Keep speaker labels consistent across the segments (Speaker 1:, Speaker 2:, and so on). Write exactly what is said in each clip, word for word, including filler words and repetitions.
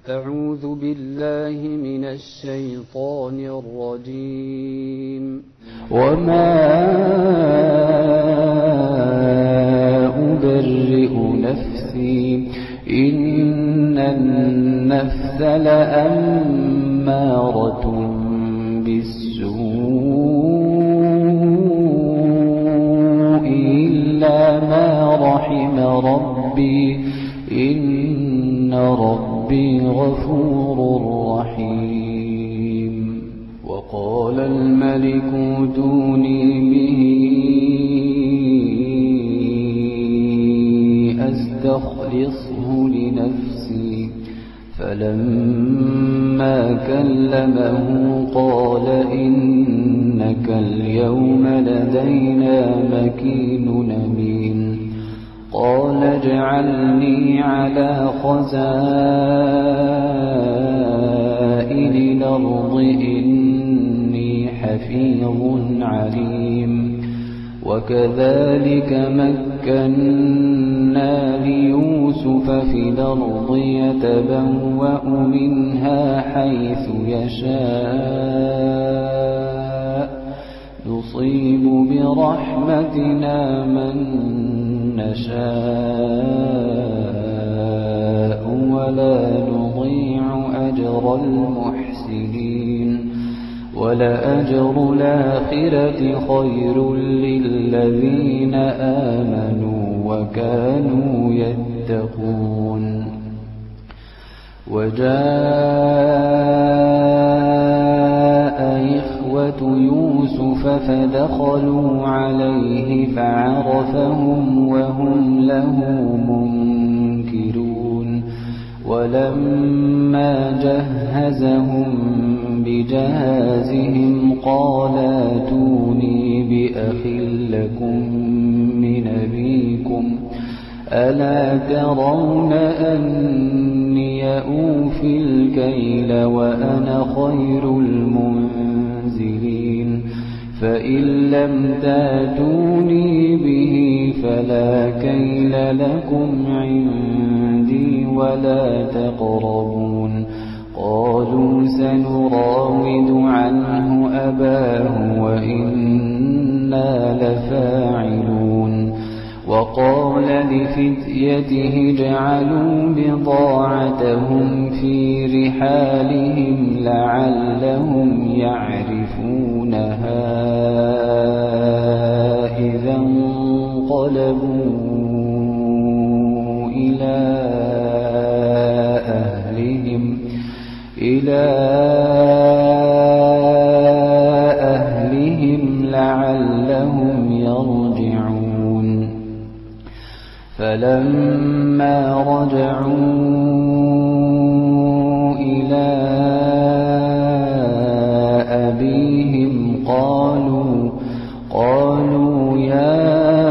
Speaker 1: أعوذ بالله من الشيطان الرجيم.
Speaker 2: وما أبرئ نفسي إن النفس لأمارة بالسوء إلا ما رحم ربي إن ربي غفور رحيم. وقال الملك ائتوني به أستخلصه لنفسي فلما كلمه قال إنك اليوم لدينا مكين أمين. قال اجعلني على خزائن الأرض إني حفيظ عليم. وكذلك مكنا ليوسف في الأرض يتبوأ منها حيث يشاء نصيب برحمتنا من نشاء ولا نضيع أجر المحسنين. ولأجر الآخرة خير للذين آمنوا وكانوا يتقون. وجاء إخوة يوسف فدخلوا عليه فعرفهم وهم له منكرون. ولما جهزهم بجهازهم قال ائتوني بأخ لكم من أبيكم ألا ترون أني أوفي الكيل وأنا خير المنزلين. فإن لم تأتوني به فلا كيل لكم عندي ولا تقربون. قالوا سنراود عنه أباه وإنا لفاعلون. وقال لفتيته اجعلوا بضاعتهم في رحالهم لعلهم يعرفونها إذا انقلبوا إلى أهلهم إلى أهلهم لعلهم يرجعون. فلما رجعوا إلى أبيهم قالوا قالوا يا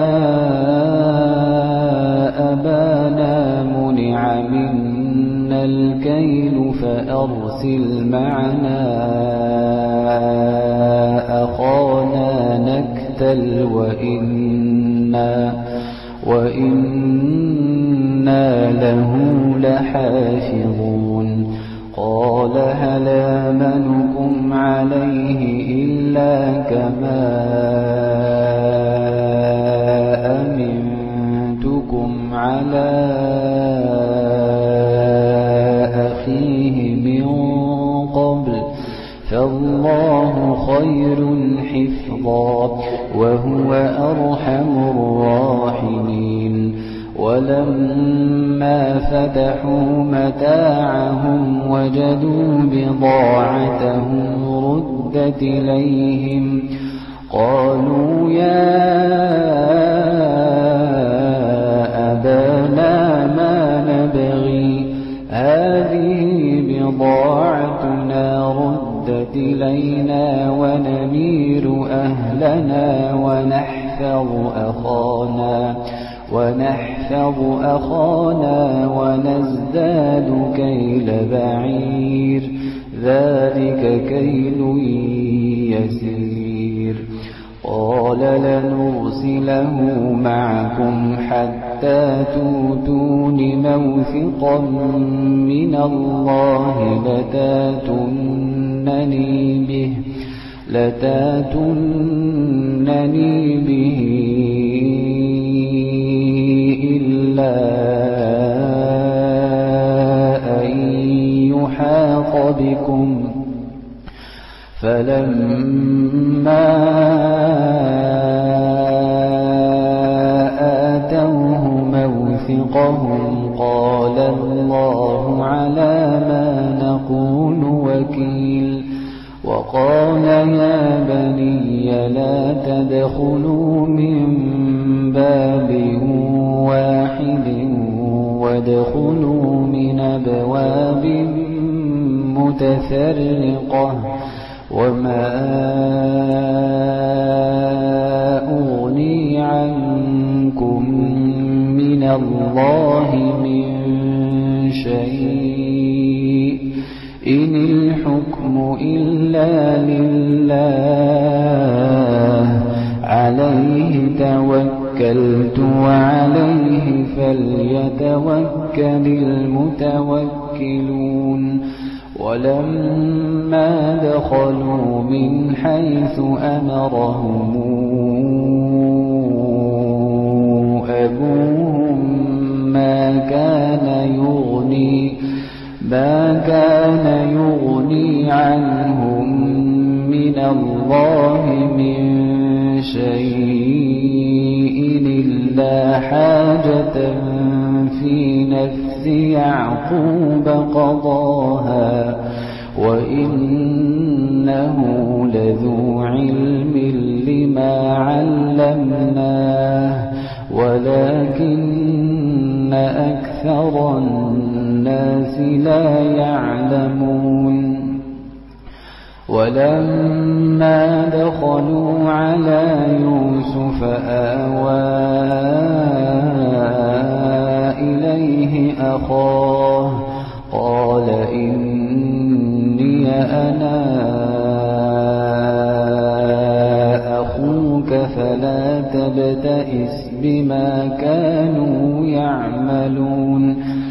Speaker 2: أبانا منع منا الكيل فأرسل معنا أخانا نكتل وإنا وإنا له لحافظون. قال هل آمنكم عليه إلا كما أمنتكم على أخيه من قبل فالله خير حفظا وهو أرحم الراحمين. ولما فتحوا متاعهم وجدوا بضاعتهم ردت إليهم قالوا يا أبانا ما نبغي هذه بضاعتنا ردت إلينا ونمير أهلنا ونحفظ أخانا ونحفظ أخانا ونزداد كيل بعير ذلك كيل يسير. قال لنرسله معكم حتى تؤتون موثقا من الله لتاتونني به لتاتونني به إلا أن يحاط بكم فلما آتوه موثقهم قال الله على ما نقول وكيل وقال يا بني لا تدخلوا من باب واحد وادخلوا من أبواب متفرقة وما أغني عنكم من الله من شيء إن الحكم إلا لله عليه توكلت وعليه فليتوكل المتوكلون ولما دخلوا من حيث أمرهم أبوهم ما كان يغني ما كان يغني عنهم من الله من شيء إلا حاجة في نفس يعقوب قضاها وإنه لذو علم لما علمناه ولكن أكثر الناس لا يعلمون ولما دخلوا على يوسف آوى إليه أخاه قال إني أنا أخوك فلا تبتئس بما كانوا يعملون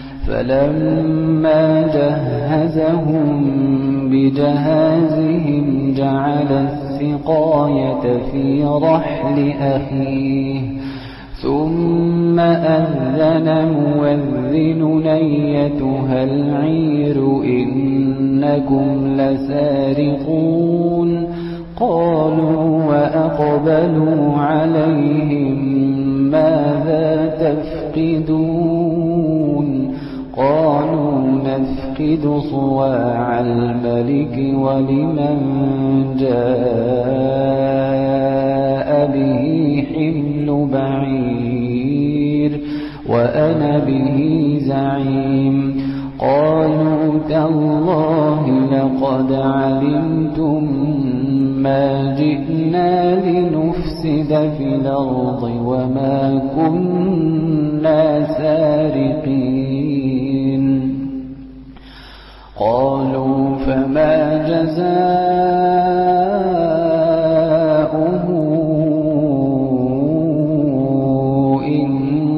Speaker 2: فلما جهزهم بجهازهم جعل السقاية في رحل أخيه ثم أذن مؤذن أيتها العير إنكم لسارقون قالوا وأقبلوا عليهم ماذا تفقدون قالوا نفقد صواع الملك ولمن جاء به حمل بعير وأنا به زعيم قالوا تالله لقد علمتم ما جئنا لنفسد في الأرض وما كنا سارقين قالوا فما جزاؤه إن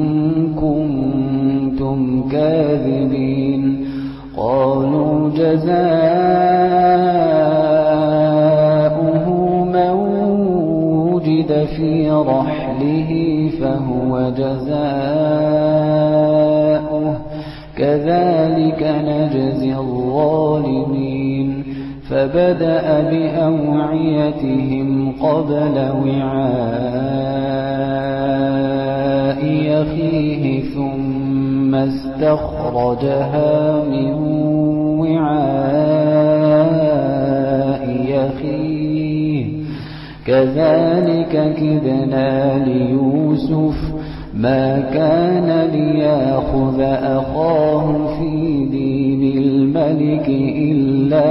Speaker 2: كنتم كاذبين قالوا جزاؤه من وجد في رحله فهو جزاؤه كذلك نجزي الظالمين فبدأ بأوعيتهم قبل وعاء أخيه ثم استخرجها من وعاء أخيه كذلك كدنا ليوسف ما كان ليأخذ أخاه في دين الملك إلا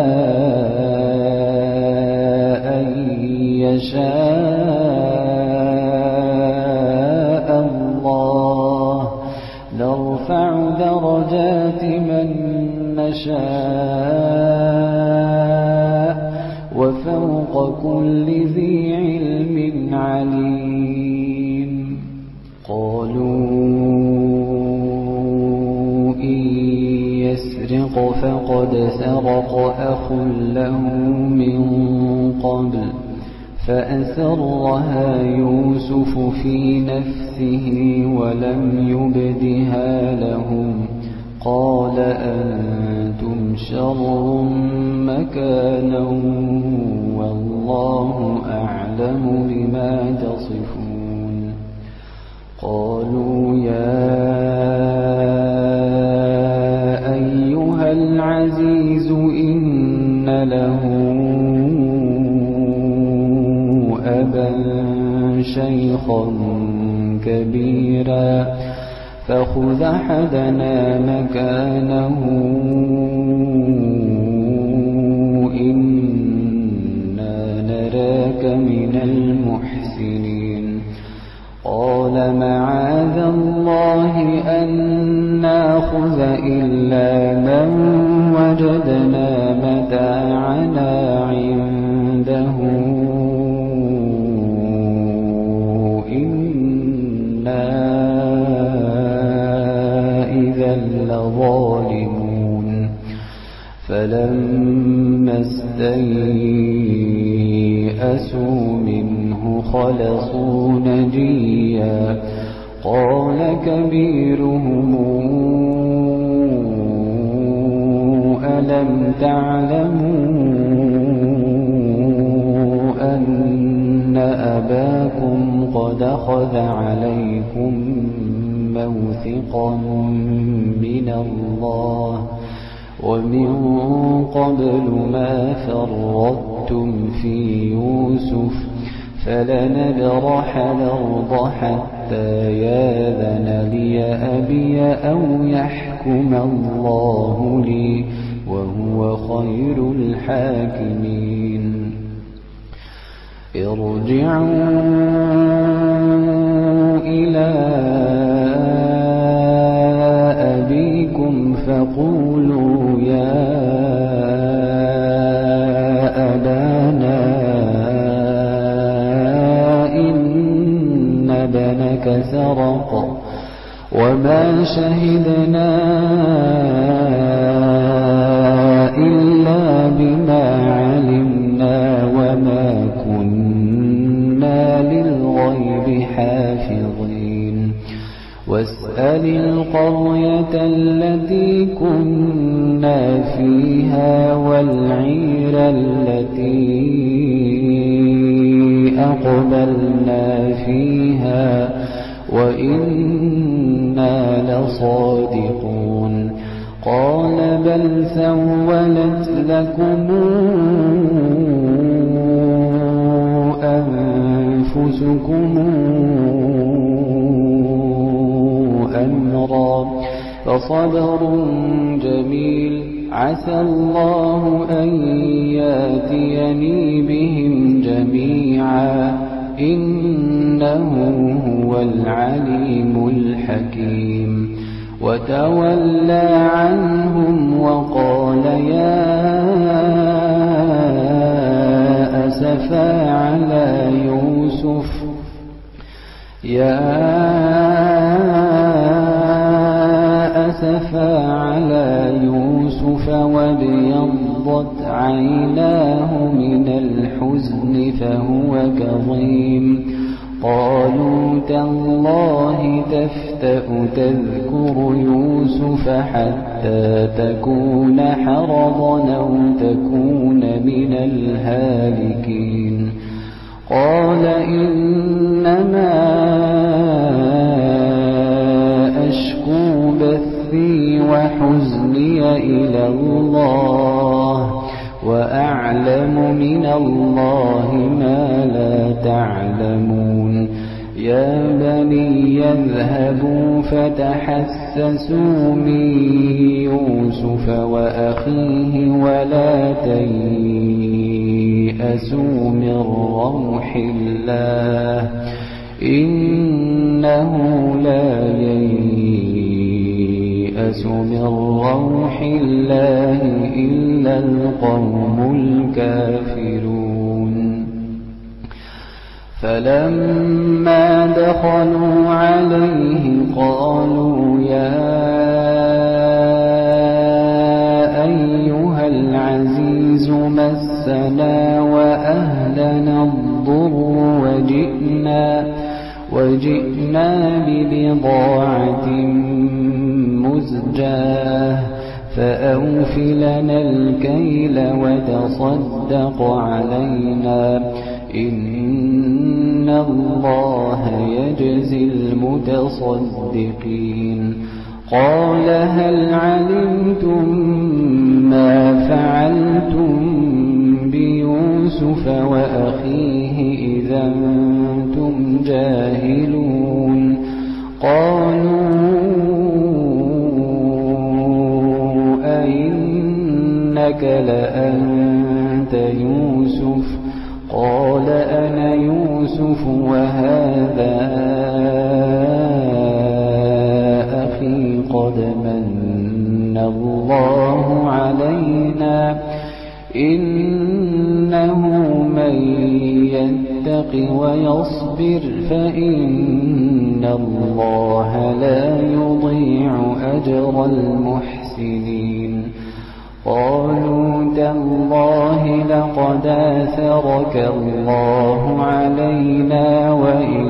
Speaker 2: أن يشاء الله نرفع درجات من نشاء وفوق كل ذي علم يسرق فقد سرق أخ له من قبل فأسرها يوسف في نفسه ولم يبدها لهم قال أنتم شر مكانا والله أعلم بما تصفون قالوا يا أيها العزيز إن له أبا شيخا كبيرا فخذ أحدنا مكانه إنا نراك من المحسنين قال معاذ الله أن نأخذ إلا من وجدنا متاعنا عنده لظالمون فلما استيئسوا منه خلصوا نجيا قال كبيرهم ألم تعلموا أن أباكم قد أخذ عليكم موثقا من الله ومن قبل ما فرطتم في يوسف فلنبرح الأرض حتى ياذن لي أبي أو يحكم الله لي وهو خير الحاكمين ارجعوا إلى أبيكم فقولوا يا أبانا إن ابنك سرق وما شهدنا إلا بما علمنا وما كنا للغيب حافظين واسأل القرية التي كنا فيها والعير التي أقبلنا فيها وإنا لصادقون قال بل سولت لكم أنفسكم أمرا فصبر جميل عسى الله أن ياتيني بهم جميعا إنه هو العليم الحكيم وتولى عنهم وقال يا أسفا على يوسف يا أسفا على يوسف وابيضت عيناه من الحزن فهو كظيم قالوا تالله تفتأ تذكر يوسف حتى تكون حرضا أو تكون من الهالكين قال إنما أشكو بثي وحزني إلى الله وأعلم من الله ما لا تعلمون يا بني يذهبوا فتحسسوا من يوسف وأخيه ولا تيأسوا من روح الله إنه لا ييأس من روح الله إلا القوم الكافرون فلما دخلوا عليه قالوا يا فأوف لنا الكيل وتصدق علينا إن الله يجزي المتصدقين قال هل علمتم ما فعلتم بيوسف وأخيه إذا أنتم جاهلون قالوا أئنك لأنت يوسف قال أنا يوسف وهذا أخي قد من الله علينا إنه من يتق ويصبر فإن الله لا يضيع أجر المحسنين قالوا تالله لقد آثرك الله علينا وإن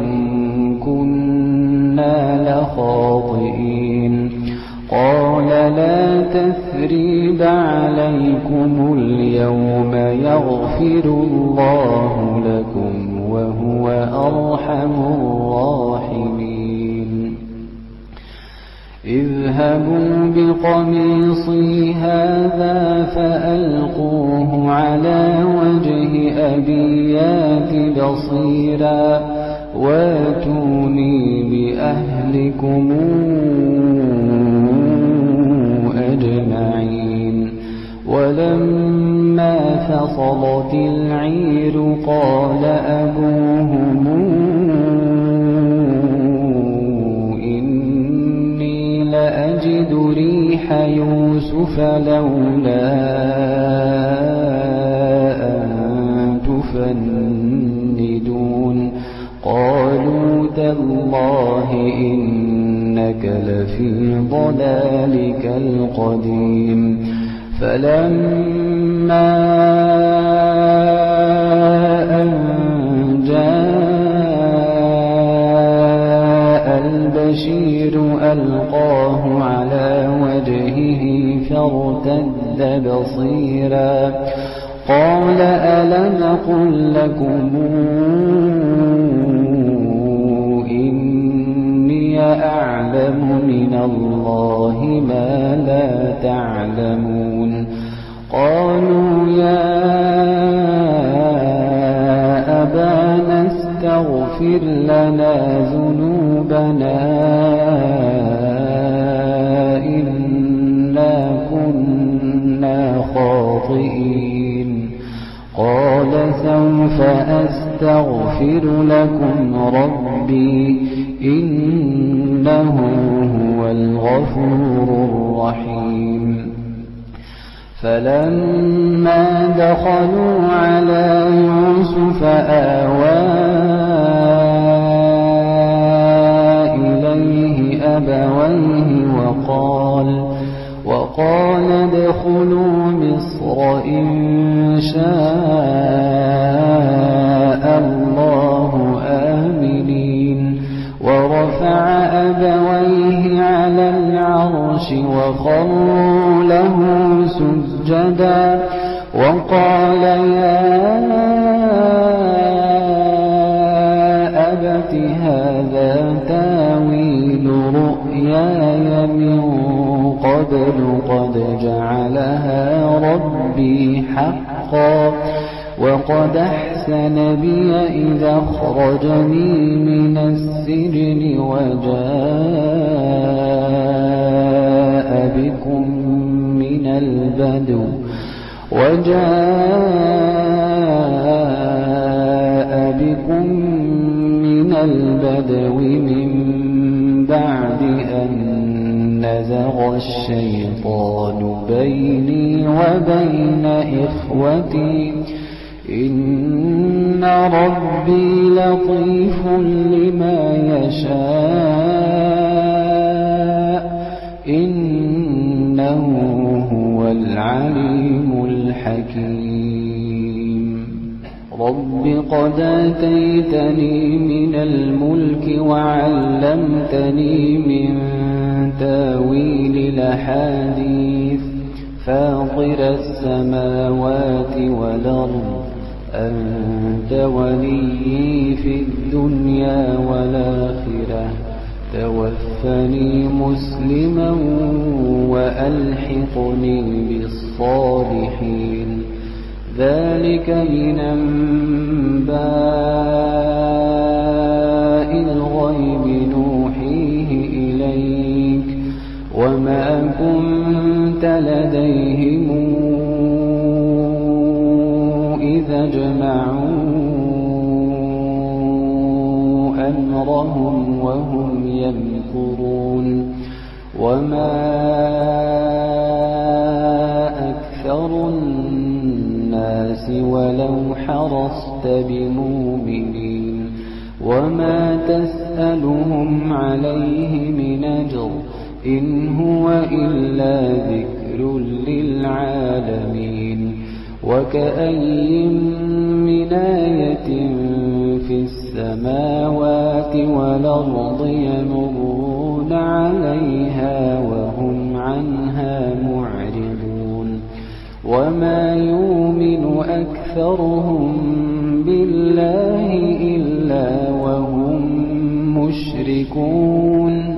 Speaker 2: كنا لخاطئين قال لا تثريب عليكم اليوم يغفر الله لكم وهو أرحم الراحمين اذهبوا بقميصي هذا فألقوه على وجه أبي يأت بصيرا واتوني بأهلكم أجمعين ولما فصلت العير قال أبوهم إني لأجد ريح يوسف لولا أن تفندون قالوا تالله إنك لفي ضلالك القديم فلما أن جاء البشير ألقاه على وجهه فارتد بصيرا قال ألم أقل لكم أعلم من الله ما لا تعلمون قالوا يا أبانا استغفر لنا ذنوبنا إنا كنا خاطئين قال سوف أستغفر لكم ربي إنه هو الغفور الرحيم فلما دخلوا على يوسف آوى إليه أبويه وقال وقال ادخلوا مصر إن شاء الله آمنين ورفع أبويه على العرش وخروا له سجدا وقال يا أبت هذا تاويل رؤياي من قبل قد جعلها ربي حقا وقد أحسن بي إذا أخرجني من السجن وجاء بكم من البدو وجاء بكم من البدو من بعد أن نزغ الشيطان بيني وبين إخوتي إن ربي لطيف لما يشاء إنه هو العليم الحكيم رب قد آتيتني من الملك وعلمتني من تاويل الأحاديث فاطر السماوات والأرض أنت وليي في الدنيا والآخرة توفني مسلما وألحقني بالصالحين ذلك من أنباء الغيب نوحيه إليك وما كنت لديهم إذا جمعوا أمرهم وهم يمكرون وما أكثر الناس ولو حرصت بمؤمنين وما تسألهم عليه من أجر إن هو إلا ذكر للعالمين وكأي من آية في السماوات والأرض يمرون عليها وهم عنها معرضون وما يؤمن أكثرهم بالله إلا وهم مشركون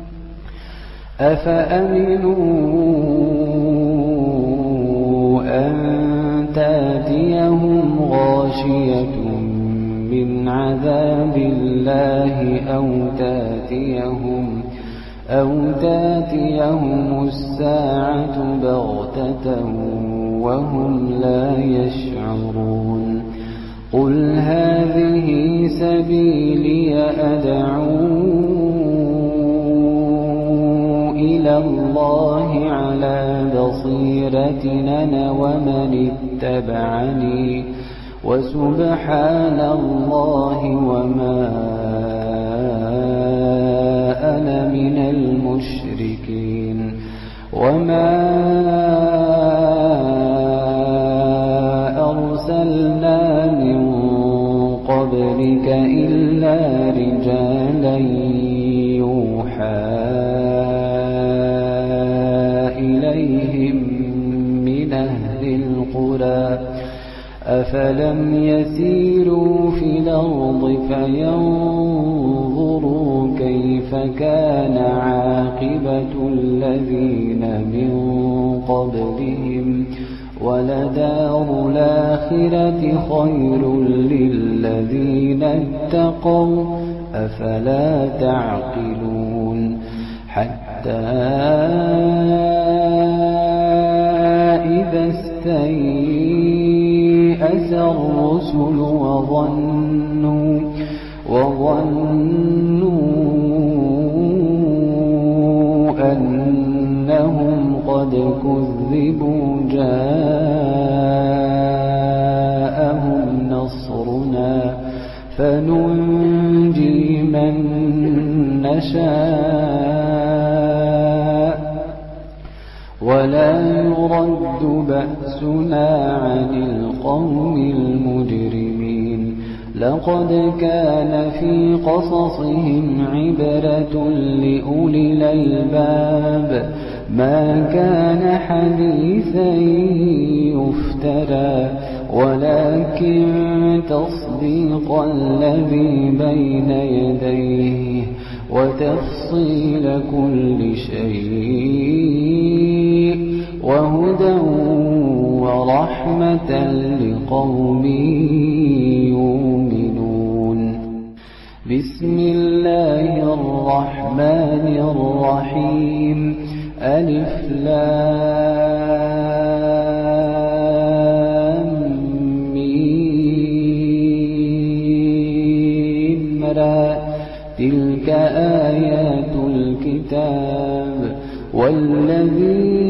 Speaker 2: أفأمنوا أن تأتيهم غاشية من عذاب الله أو تأتيهم أو تأتيهم الساعة بغتة وهم لا يشعرون قل هذه سبيلي أدعو إلى الله على بصيرة أنا ومن اتبعني وسبحان الله وما أنا من المشركين وما أرسلنا من قبلك إلا رجالا يوحى إليهم من أهل القرى أفلم يسيروا في الأرض فينظروا كيف كان عاقبة الذين من قبلهم ولدار الآخرة خير للذين اتقوا أفلا تعقلون حتى إذا استيأس الرسل وظنوا وظنوا أنهم قد كذبوا جاءهم نصرنا فننجي من نشاء ولا يرد بأسنا عن القوم المجرمين لقد كان في قصصهم عبرة لأولي الألباب ما كان حديثا يفترى ولكن تصديق الذي بين يديه وتفصيل كل شيء وهدى ورحمة لقوم يؤمنون بسم الله الرحمن الرحيم ألف لام ميم را تلك آيات الكتاب والذي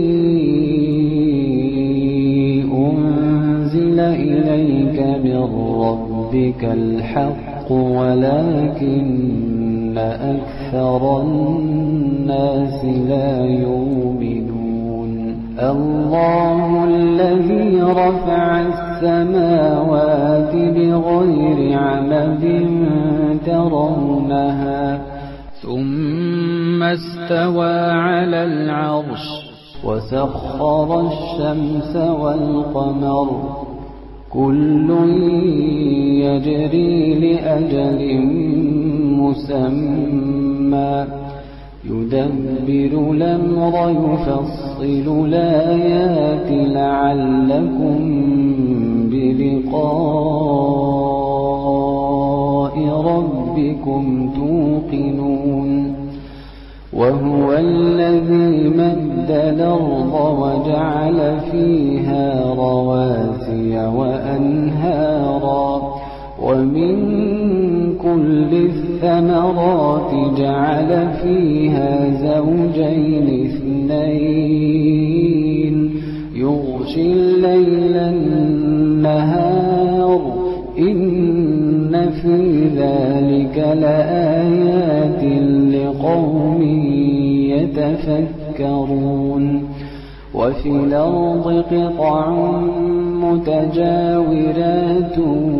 Speaker 2: أنزل إليك من ربك الحق ولكن أكثر الناس لا يؤمنون الله الذي رفع السماوات بغير عمد ترونها ثم استوى على العرش وسخر الشمس والقمر كل يجري لأجل مسمى يدبر الأمر يفصل الآيات لعلكم بلقاء ربكم توقنون وهو الذي مد الأرض وجعل فيها رواسي وأنهارا ومن كل الثمرات جعل فيها زوجين اثنين يغشي الليل النهار إن في ذلك لآيات لقوم يتفكرون وفي الأرض قطع متجاورات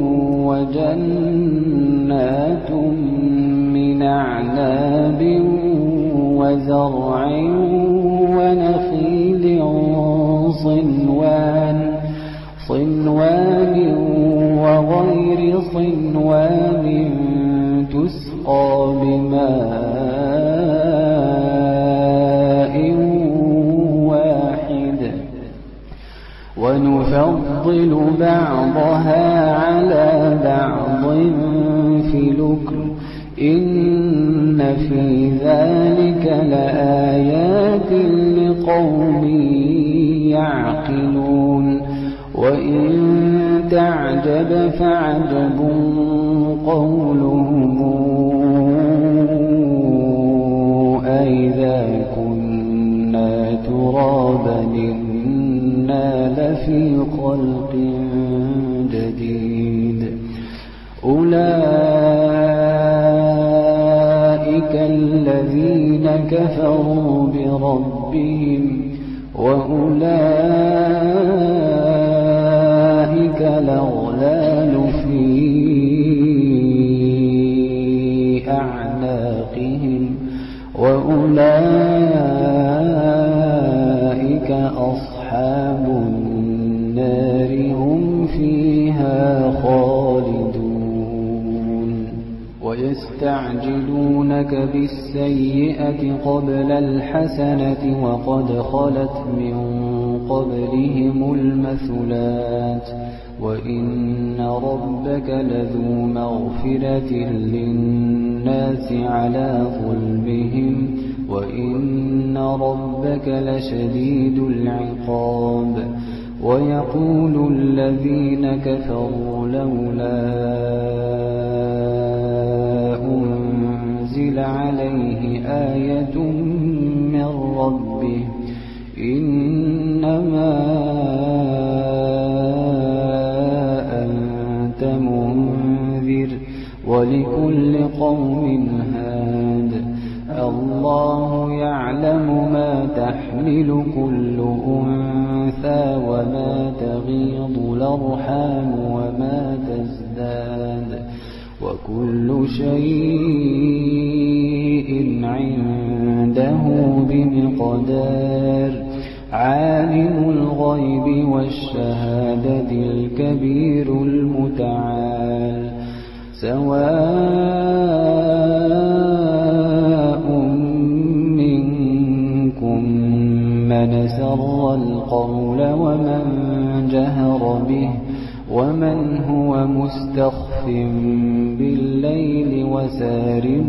Speaker 2: وجنات من أعناب وزرع ونخيل صنوان صنوان وغير صنوان تسقى بماء واحد ونفضل بعضها على بعض في الأكل إن في ذلك لآيات لقوم يعقلون وإن تعجب فعجب قولهم أئذا كنا ترابا إنا لفي خلق جديد أولئك الذين كفروا بربهم وأولئك الأغلال في أعناقهم وأولئك أصحاب النار هم فيها خالدون ويستعجلونك بالسيئة قبل الحسنة وقد خلت من قبلهم المثلات وإن ربك لذو مغفرة للناس على ظلمهم وإن ربك لشديد العقاب ويقول الذين كفروا لولا أنزل عليه آية من ربه إنما أنت منذر ولكل قوم هاد الله يعلم ما تحمل كل أنثى وما تغيض الأرحام وما تزداد وكل شيء عنده بمقدار عالم الغيب والشهادة الكبير المتعال سواء منكم من سر القول ومن جهر به ومن هو مستخف بالليل وسارب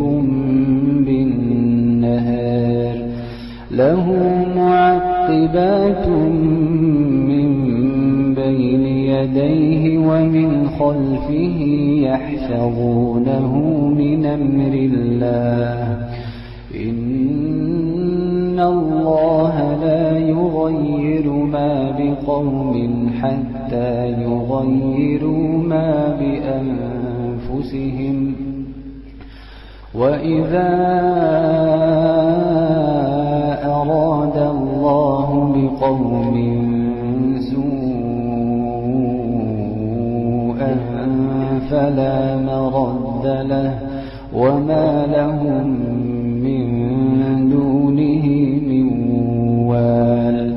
Speaker 2: بالنهار له معقبات من بين يديه ومن خلفه يحفظونه من أمر الله إن الله لا يغير ما بقوم حتى يغيروا ما بأنفسهم وإذا أراد الله بقوم سوءا فلا مرد له وما لهم من دونه من وال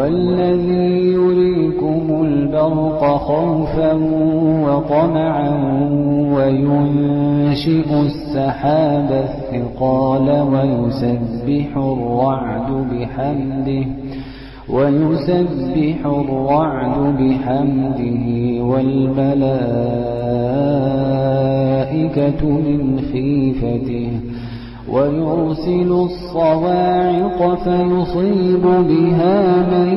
Speaker 2: الذي يريكم البرق خوفا وطمعا وينشئ السحاب الثقال ويسبح الرعد بحمده ويسبح الرعد بحمده والملائكة من خيفته ويرسل الصواعق فيصيب بها من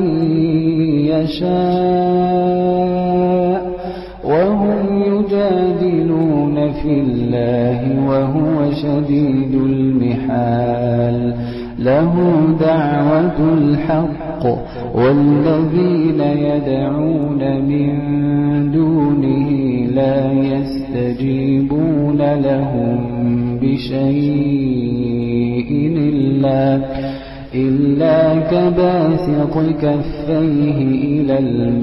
Speaker 2: يشاء وهم يجادلون في الله وهو شديد المحال له دعوة الحق والذين يدعون من دونه لا يستجيبون لهم بشيء إلا, إلا كباسط كفيه إلى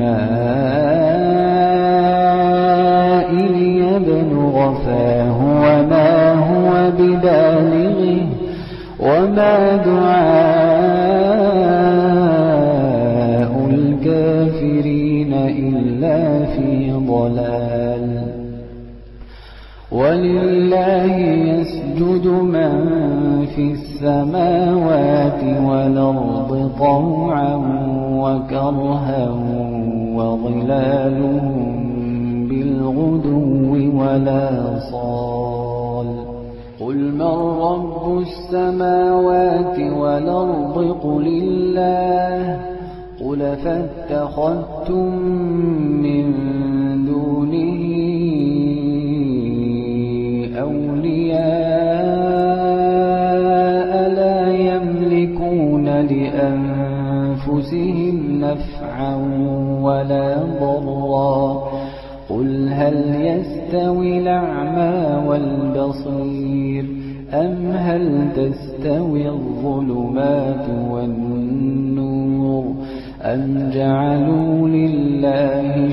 Speaker 2: الماء ليبلغ فاه وما هو ببالغه وما دعاء الكافرين إلا في ضلال ولله يسجد من في السماوات والأرض طوعا وكرها وظلالهم بالغدو والآصال قل من رب السماوات والأرض قل الله قل فاتخذتم من دونه أولياء لا يملكون لأنفسهم نفعا ولا ضرا قل هل يستوي الأعمى والبصير أم هل تستوي الظلمات والنور أم جعلوا لله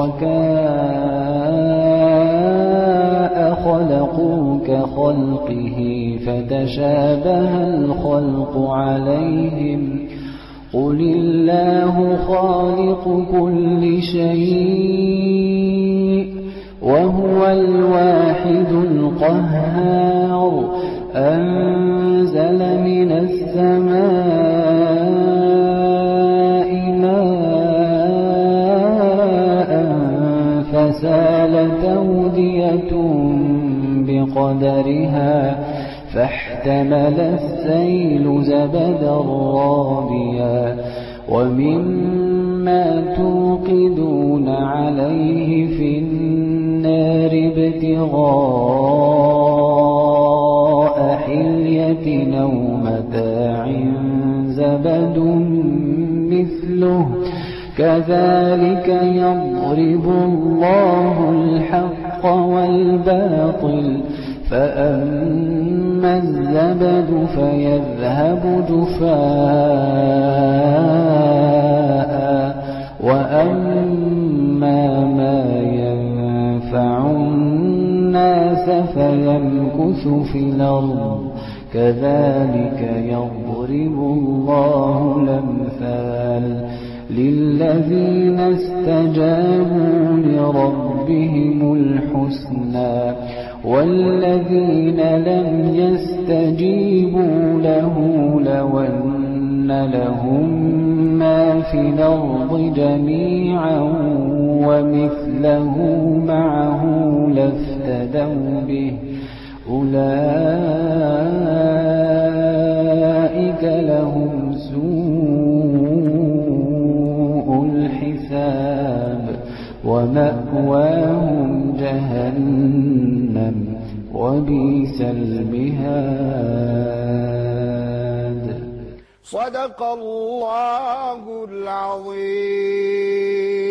Speaker 2: شركاء خلقوا كخلقه فتشابه الخلق عليهم قل الله خالق كل شيء وهو الواحد القهار أنزل من السماء ماء فسالت أودية بقدرها فاحتمل السيل زبدا رابيا ومما توقدون عليه في النار ابتغاء حلية أو متاع زبد مثله كذلك يضرب الله الحق والباطل فأما الزبد فيذهب جفاء وأما ما ينفع الناس فيمكث في الأرض كذلك يضرب الله الأمثال للذين استجابوا لربهم الحسنى والذين لم يستجيبوا له لو أن لهم ما في الأرض جميعا ومثله معه لافتدوا به أولئك لهم سوء الحساب ومأواهم جهنم وبئس المهاد.
Speaker 3: صدق الله العظيم.